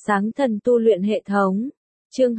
Sáng thần tu luyện hệ thống. Chương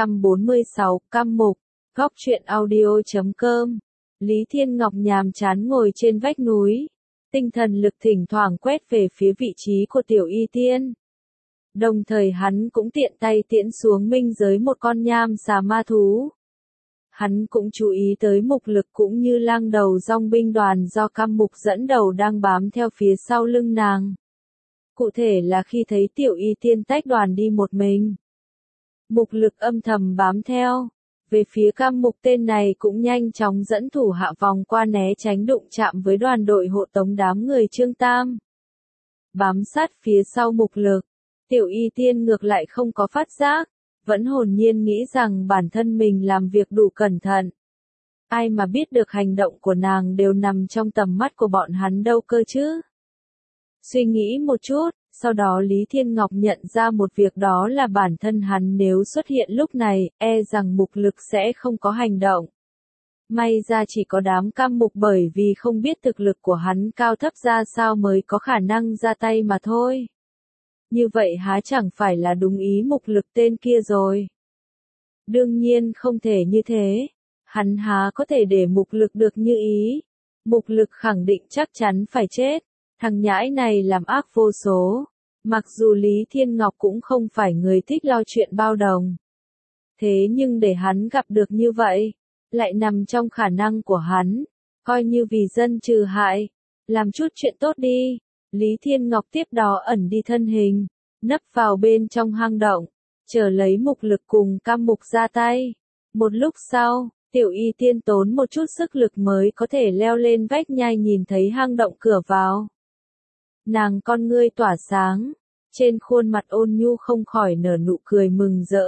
246, cam mục. Góc truyện audio.com. Lý Thiên Ngọc nhàm chán ngồi trên vách núi. Tinh thần lực thỉnh thoảng quét về phía vị trí của Tiểu Y Tiên. Đồng thời hắn cũng tiện tay tiễn xuống minh giới một con nham xà ma thú. Hắn cũng chú ý tới mục lực cũng như lang đầu dòng binh đoàn do cam mục dẫn đầu đang bám theo phía sau lưng nàng. Cụ thể là khi thấy Tiểu Y Tiên tách đoàn đi một mình. Mục lực âm thầm bám theo. Về phía cam mục, tên này cũng nhanh chóng dẫn thủ hạ vòng qua né tránh đụng chạm với đoàn đội hộ tống đám người Trương Tam. Bám sát phía sau mục lực, Tiểu Y Tiên ngược lại không có phát giác, vẫn hồn nhiên nghĩ rằng bản thân mình làm việc đủ cẩn thận. Ai mà biết được hành động của nàng đều nằm trong tầm mắt của bọn hắn đâu cơ chứ. Suy nghĩ một chút, sau đó Lý Thiên Ngọc nhận ra một việc, đó là bản thân hắn nếu xuất hiện lúc này, e rằng mục lực sẽ không có hành động. May ra chỉ có đám cam mục bởi vì không biết thực lực của hắn cao thấp ra sao mới có khả năng ra tay mà thôi. Như vậy há chẳng phải là đúng ý mục lực tên kia rồi. Đương nhiên không thể như thế. Hắn há có thể để mục lực được như ý. Mục lực khẳng định chắc chắn phải chết. Thằng nhãi này làm ác vô số. Mặc dù Lý Thiên Ngọc cũng không phải người thích lo chuyện bao đồng. Thế nhưng để hắn gặp được như vậy, lại nằm trong khả năng của hắn. Coi như vì dân trừ hại. Làm chút chuyện tốt đi. Lý Thiên Ngọc tiếp đó ẩn đi thân hình, nấp vào bên trong hang động, chờ lấy mục lực cùng cam mục ra tay. Một lúc sau, Tiểu Y Tiên tốn một chút sức lực mới có thể leo lên vách nhai nhìn thấy hang động cửa vào. Nàng con ngươi tỏa sáng, trên khuôn mặt ôn nhu không khỏi nở nụ cười mừng rỡ.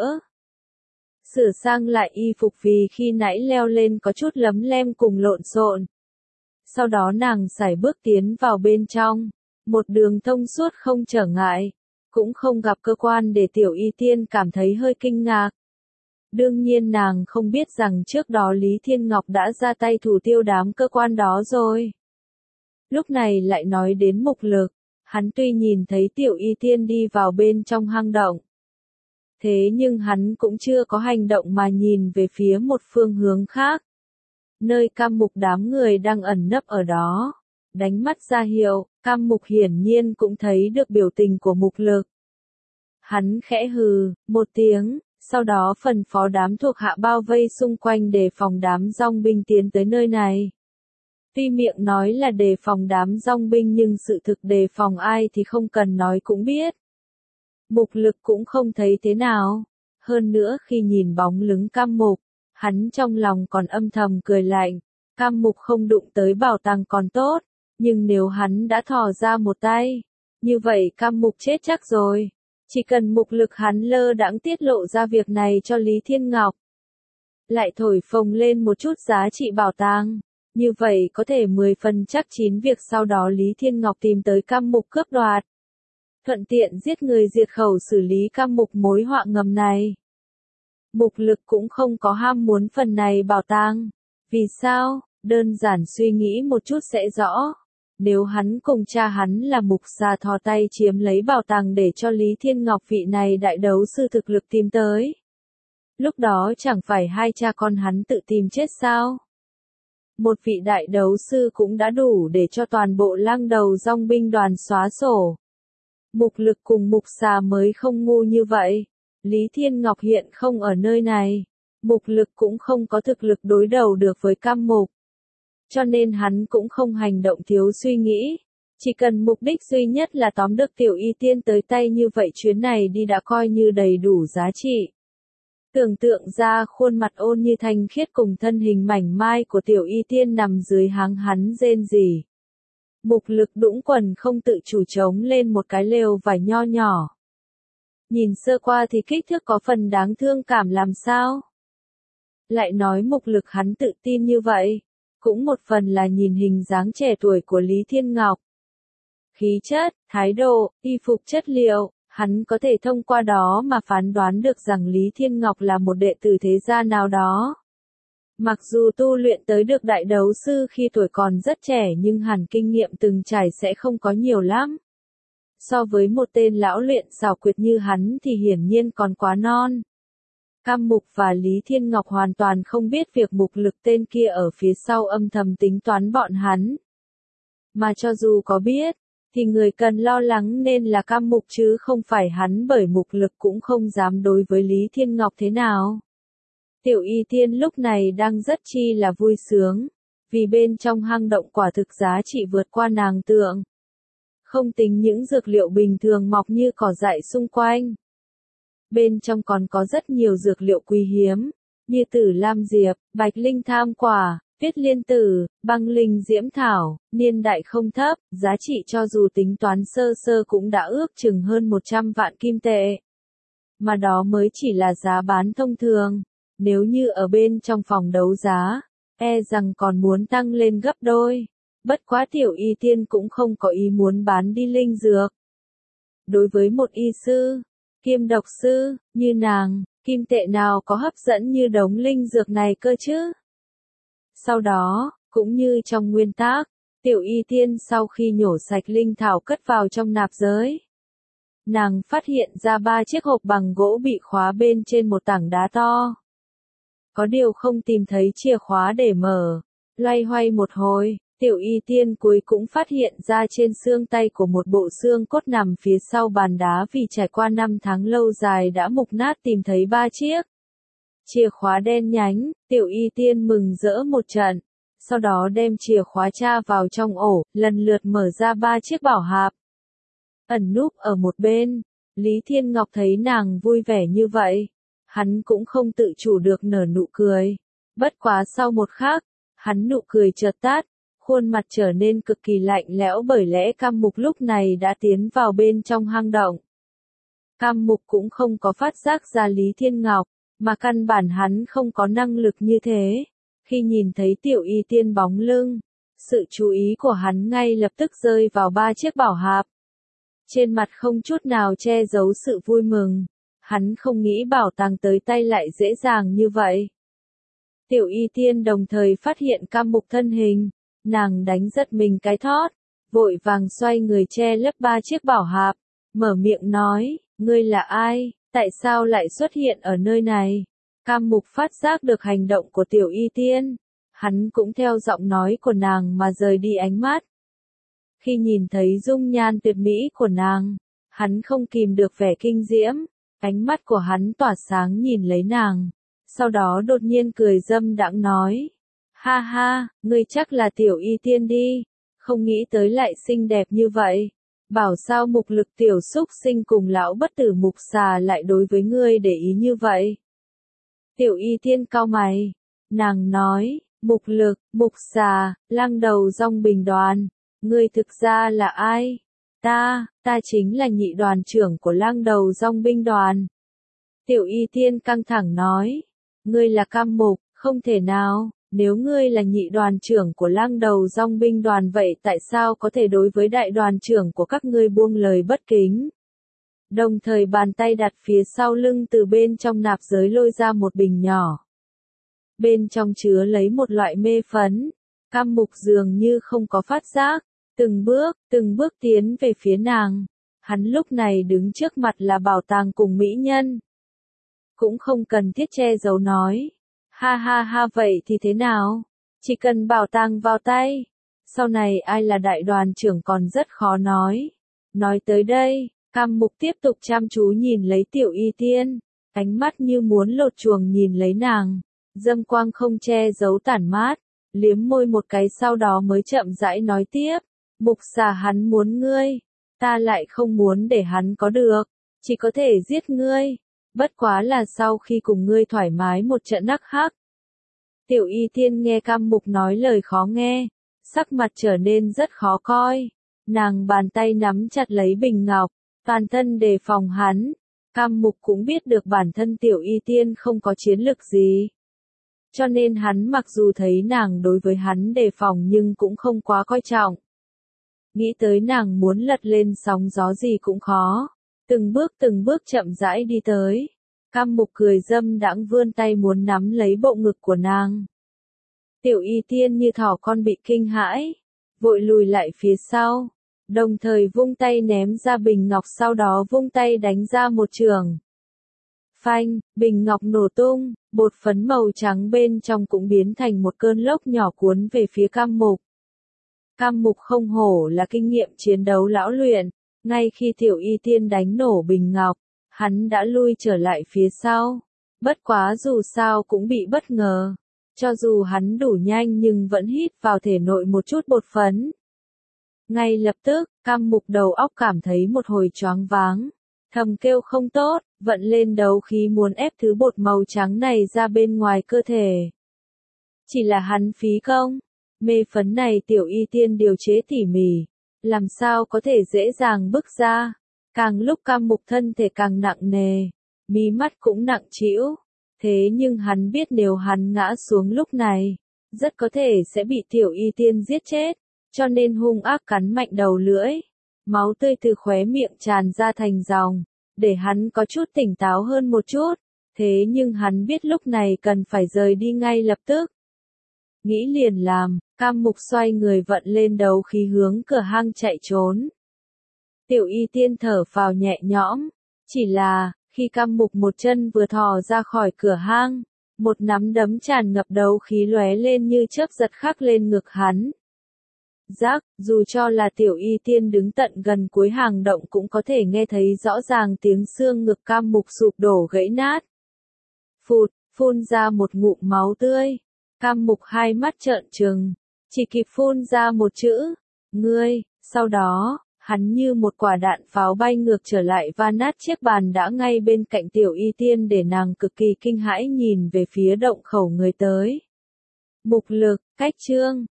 Sửa sang lại y phục vì khi nãy leo lên có chút lấm lem cùng lộn xộn. Sau đó nàng sải bước tiến vào bên trong, một đường thông suốt không trở ngại, cũng không gặp cơ quan để Tiểu Y Tiên cảm thấy hơi kinh ngạc. Đương nhiên nàng không biết rằng trước đó Lý Thiên Ngọc đã ra tay thủ tiêu đám cơ quan đó rồi. Lúc này lại nói đến mục lực, hắn tuy nhìn thấy Tiểu Y Tiên đi vào bên trong hang động. Thế nhưng hắn cũng chưa có hành động mà nhìn về phía một phương hướng khác. Nơi cam mục đám người đang ẩn nấp ở đó. Đánh mắt ra hiệu, cam mục hiển nhiên cũng thấy được biểu tình của mục lực. Hắn khẽ hừ, một tiếng, sau đó phân phó đám thuộc hạ bao vây xung quanh để phòng đám dòng binh tiến tới nơi này. Tuy miệng nói là đề phòng đám dòng binh nhưng sự thực đề phòng ai thì không cần nói cũng biết. Mục lực cũng không thấy thế nào. Hơn nữa khi nhìn bóng lưng cam mục, hắn trong lòng còn âm thầm cười lạnh. Cam mục không đụng tới bảo tàng còn tốt. Nhưng nếu hắn đã thò ra một tay, như vậy cam mục chết chắc rồi. Chỉ cần mục lực hắn lơ đãng tiết lộ ra việc này cho Lý Thiên Ngọc, lại thổi phồng lên một chút giá trị bảo tàng, như vậy có thể 10 phần chắc chín việc sau đó Lý Thiên Ngọc tìm tới cam mục cướp đoạt. Thuận tiện giết người diệt khẩu xử lý cam mục mối họa ngầm này. Mục lực cũng không có ham muốn phần này bảo tàng. Vì sao? Đơn giản suy nghĩ một chút sẽ rõ. Nếu hắn cùng cha hắn là mục xà thò tay chiếm lấy bảo tàng để cho Lý Thiên Ngọc vị này đại đấu sư thực lực tìm tới. Lúc đó chẳng phải hai cha con hắn tự tìm chết sao? Một vị đại đấu sư cũng đã đủ để cho toàn bộ lang đầu dòng binh đoàn xóa sổ. Mục lực cùng mục xà mới không ngu như vậy. Lý Thiên Ngọc hiện không ở nơi này. Mục lực cũng không có thực lực đối đầu được với cam mục. Cho nên hắn cũng không hành động thiếu suy nghĩ. Chỉ cần mục đích duy nhất là tóm được Tiểu Y Tiên tới tay, như vậy chuyến này đi đã coi như đầy đủ giá trị. Tưởng tượng ra khuôn mặt ôn như thanh khiết cùng thân hình mảnh mai của Tiểu Y Tiên nằm dưới háng hắn rên rỉ. Mục lực đũng quần không tự chủ trống lên một cái lều vải nho nhỏ. Nhìn sơ qua thì kích thước có phần đáng thương cảm làm sao. Lại nói mục lực hắn tự tin như vậy. Cũng một phần là nhìn hình dáng trẻ tuổi của Lý Thiên Ngọc. Khí chất, thái độ, y phục chất liệu, hắn có thể thông qua đó mà phán đoán được rằng Lý Thiên Ngọc là một đệ tử thế gia nào đó. Mặc dù tu luyện tới được đại đấu sư khi tuổi còn rất trẻ nhưng hẳn kinh nghiệm từng trải sẽ không có nhiều lắm. So với một tên lão luyện xảo quyệt như hắn thì hiển nhiên còn quá non. Cam Mục và Lý Thiên Ngọc hoàn toàn không biết việc Mục Lực tên kia ở phía sau âm thầm tính toán bọn hắn. Mà cho dù có biết, thì người cần lo lắng nên là Cam Mục chứ không phải hắn, bởi Mục Lực cũng không dám đối với Lý Thiên Ngọc thế nào. Tiểu Y Tiên lúc này đang rất chi là vui sướng, vì bên trong hang động quả thực giá trị vượt qua nàng tưởng. Không tính những dược liệu bình thường mọc như cỏ dại xung quanh. Bên trong còn có rất nhiều dược liệu quý hiếm, như tử lam diệp, bạch linh tham quả, tuyết liên tử, băng linh diễm thảo, niên đại không thấp, giá trị cho dù tính toán sơ sơ cũng đã ước chừng hơn 100 vạn kim tệ. Mà đó mới chỉ là giá bán thông thường, nếu như ở bên trong phòng đấu giá, e rằng còn muốn tăng lên gấp đôi. Bất quá Tiểu Y Tiên cũng không có ý muốn bán đi linh dược. Đối với một y sư, kiêm độc sư, như nàng, kim tệ nào có hấp dẫn như đống linh dược này cơ chứ? Sau đó, cũng như trong nguyên tắc, Tiểu Y Tiên sau khi nhổ sạch linh thảo cất vào trong nạp giới. Nàng phát hiện ra 3 chiếc hộp bằng gỗ bị khóa bên trên một tảng đá to. Có điều không tìm thấy chìa khóa để mở, loay hoay một hồi. Tiểu Y Tiên cuối cũng phát hiện ra trên xương tay của một bộ xương cốt nằm phía sau bàn đá, vì trải qua 5 tháng lâu dài đã mục nát, tìm thấy 3 chiếc chìa khóa đen nhánh. Tiểu Y Tiên mừng rỡ một trận, sau đó đem chìa khóa tra vào trong ổ, lần lượt mở ra 3 chiếc bảo hạp. Ẩn núp ở một bên, Lý Thiên Ngọc thấy nàng vui vẻ như vậy, hắn cũng không tự chủ được nở nụ cười. Bất quá sau một khắc, hắn nụ cười chợt tắt. Khuôn mặt trở nên cực kỳ lạnh lẽo, bởi lẽ Cam Mục lúc này đã tiến vào bên trong hang động. Cam Mục cũng không có phát giác ra Lý Thiên Ngọc, mà căn bản hắn không có năng lực như thế. Khi nhìn thấy Tiểu Y Tiên bóng lưng, sự chú ý của hắn ngay lập tức rơi vào 3 chiếc bảo hạp. Trên mặt không chút nào che giấu sự vui mừng, hắn không nghĩ bảo tàng tới tay lại dễ dàng như vậy. Tiểu Y Tiên đồng thời phát hiện Cam Mục thân hình. Nàng đánh giật mình cái thót, vội vàng xoay người che lấp 3 chiếc bảo hạp, mở miệng nói, ngươi là ai, tại sao lại xuất hiện ở nơi này? Cam Mục phát giác được hành động của Tiểu Y Tiên, hắn cũng theo giọng nói của nàng mà rời đi ánh mắt. Khi nhìn thấy dung nhan tuyệt mỹ của nàng, hắn không kìm được vẻ kinh diễm, ánh mắt của hắn tỏa sáng nhìn lấy nàng, sau đó đột nhiên cười dâm đãng nói. Ha ha, ngươi chắc là Tiểu Y Tiên đi, không nghĩ tới lại xinh đẹp như vậy. Bảo sao Mục Lực tiểu xúc sinh cùng lão bất tử Mục Xà lại đối với ngươi để ý như vậy? Tiểu Y Tiên cau mày, nàng nói, Mục Lực, Mục Xà, Lăng Đầu Dong Bình Đoàn, ngươi thực ra là ai? Ta chính là nhị đoàn trưởng của Lăng Đầu Dong Binh Đoàn. Tiểu Y Tiên căng thẳng nói, ngươi là Cam Mục, không thể nào. Nếu ngươi là nhị đoàn trưởng của Lăng Đầu Dong Binh Đoàn, vậy tại sao có thể đối với đại đoàn trưởng của các ngươi buông lời bất kính? Đồng thời bàn tay đặt phía sau lưng, từ bên trong nạp giới lôi ra một bình nhỏ. Bên trong chứa lấy một loại mê phấn. Cam Mục dường như không có phát giác, từng bước tiến về phía nàng. Hắn lúc này đứng trước mặt là bảo tàng cùng mỹ nhân. Cũng không cần thiết che giấu nói. Ha ha ha, vậy thì thế nào? Chỉ cần bảo tàng vào tay, sau này ai là đại đoàn trưởng còn rất khó nói. Nói tới đây, Cam Mục tiếp tục chăm chú nhìn lấy Tiểu Y Tiên, ánh mắt như muốn lột chuồng nhìn lấy nàng, dâm quang không che giấu tản mát, liếm môi một cái sau đó mới chậm rãi nói tiếp. Mục Xà hắn muốn ngươi, ta lại không muốn để hắn có được, chỉ có thể giết ngươi. Bất quá là sau khi cùng ngươi thoải mái một trận nắc hắc. Tiểu Y Tiên nghe Cam Mục nói lời khó nghe, sắc mặt trở nên rất khó coi. Nàng bàn tay nắm chặt lấy bình ngọc, toàn thân đề phòng hắn. Cam Mục cũng biết được bản thân Tiểu Y Tiên không có chiến lực gì. Cho nên hắn mặc dù thấy nàng đối với hắn đề phòng nhưng cũng không quá coi trọng. Nghĩ tới nàng muốn lật lên sóng gió gì cũng khó. Từng bước chậm rãi đi tới. Cam Mục cười dâm đãng vươn tay muốn nắm lấy bộ ngực của nàng. Tiểu Y Tiên như thỏ con bị kinh hãi, vội lùi lại phía sau. đồng thời vung tay ném ra bình ngọc, sau đó vung tay đánh ra một chưởng. Phanh, bình ngọc nổ tung, bột phấn màu trắng bên trong cũng biến thành một cơn lốc nhỏ cuốn về phía Cam Mục. Cam Mục không hổ là kinh nghiệm chiến đấu lão luyện, ngay khi Tiểu Y Tiên đánh nổ bình ngọc, hắn đã lui trở lại phía sau. Bất quá dù sao cũng bị bất ngờ, cho dù hắn đủ nhanh nhưng vẫn hít vào thể nội một chút bột phấn. Ngay lập tức, Cam Mục đầu óc cảm thấy một hồi choáng váng, thầm kêu không tốt, vận lên đấu khí muốn ép thứ bột màu trắng này ra bên ngoài cơ thể. Chỉ là hắn phí công, mê phấn này Tiểu Y Tiên điều chế tỉ mỉ, làm sao có thể dễ dàng bức ra. Càng lúc Cam Mục thân thể càng nặng nề, mí mắt cũng nặng trĩu. Thế nhưng hắn biết nếu hắn ngã xuống lúc này, rất có thể sẽ bị Tiểu Y Tiên giết chết, cho nên hung ác cắn mạnh đầu lưỡi. Máu tươi từ khóe miệng tràn ra thành dòng, để hắn có chút tỉnh táo hơn một chút. Thế nhưng hắn biết lúc này cần phải rời đi ngay lập tức. Nghĩ liền làm, Cam Mục xoay người vận lên đấu khí hướng cửa hang chạy trốn. Tiểu Y Tiên thở phào nhẹ nhõm, chỉ là, khi Cam Mục một chân vừa thò ra khỏi cửa hang, một nắm đấm tràn ngập đấu khí lóe lên như chớp giật khắc lên ngực hắn. Rắc, dù cho là Tiểu Y Tiên đứng tận gần cuối hang động cũng có thể nghe thấy rõ ràng tiếng xương ngực Cam Mục sụp đổ gãy nát. Phụt, phun ra một ngụm máu tươi. Cam Mục hai mắt trợn trừng, chỉ kịp phun ra một chữ, ngươi, sau đó, hắn như một quả đạn pháo bay ngược trở lại va nát chiếc bàn đã ngay bên cạnh Tiểu Y Tiên để nàng cực kỳ kinh hãi nhìn về phía động khẩu người tới. Mục Lực, cách chương